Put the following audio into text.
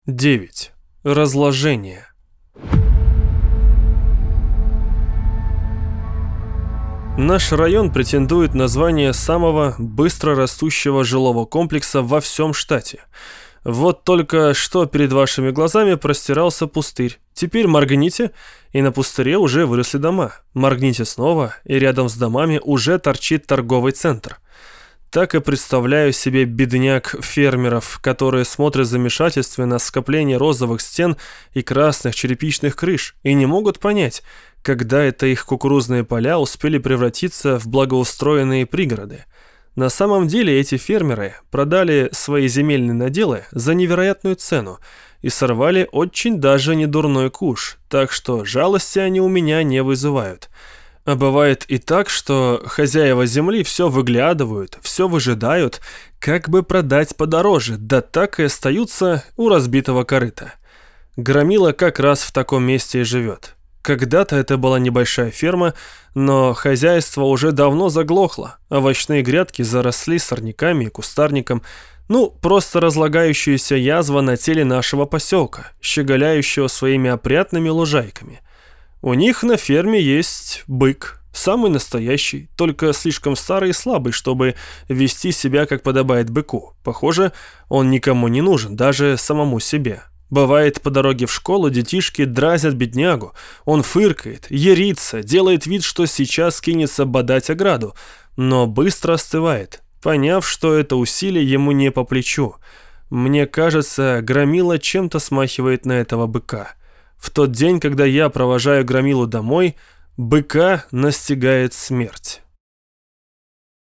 9. Разложение. Наш район претендует на звание самого быстро растущего жилого комплекса во всем штате. Вот только что перед вашими глазами простирался пустырь. Теперь моргните, и на пустыре уже выросли дома. Моргните снова, и рядом с домами уже торчит торговый центр. Так и представляю себе бедняк фермеров, которые смотрят в замешательстве на скопление розовых стен и красных черепичных крыш и не могут понять, когда это их кукурузные поля успели превратиться в благоустроенные пригороды. На самом деле эти фермеры продали свои земельные наделы за невероятную цену и сорвали очень даже недурной куш, так что жалости они у меня не вызывают. А бывает и так, что хозяева земли все выглядывают, все выжидают, как бы продать подороже, да так и остаются у разбитого корыта. Громила как раз в таком месте и живет. Когда-то это была небольшая ферма, но хозяйство уже давно заглохло. Овощные грядки заросли сорняками и кустарником. Просто разлагающаяся язва на теле нашего поселка, щеголяющего своими опрятными лужайками. У них на ферме есть бык, самый настоящий, только слишком старый и слабый, чтобы вести себя как подобает быку. Похоже, он никому не нужен, даже самому себе. Бывает, по дороге в школу детишки дразнят беднягу. Он фыркает, ярится, делает вид, что сейчас кинется бодать ограду, но быстро остывает, поняв, что это усилие ему не по плечу. Мне кажется, Громила чем-то смахивает на этого быка. В тот день, когда я провожаю Громилу домой, быка настигает смерть.